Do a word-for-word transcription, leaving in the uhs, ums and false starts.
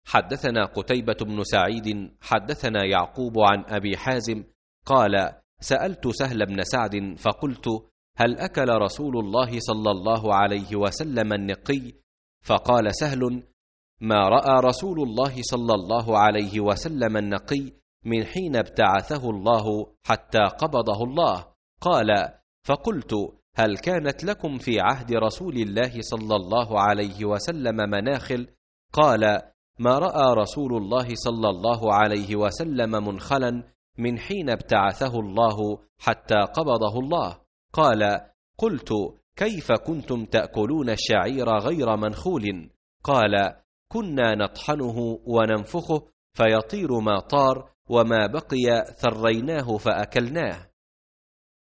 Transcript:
حدثنا قتيبة بن سعيد حدثنا يعقوب عن أبي حازم قال: سألت سهل بن سعد فقلت: هل أكل رسول الله صلى الله عليه وسلم النقي؟ فقال سهل: ما رأى رسول الله صلى الله عليه وسلم النقي من حين ابتعثه الله حتى قبضه الله. قال: فقلت: هل كانت لكم في عهد رسول الله صلى الله عليه وسلم مناخل؟ قال: ما رأى رسول الله صلى الله عليه وسلم منخلا من حين ابتعثه الله حتى قبضه الله. قال: قلت: كيف كنتم تأكلون الشعير غير منخول؟ قال: كنا نطحنه وننفخه فيطير ما طار، وما بقي ثريناه فأكلناه.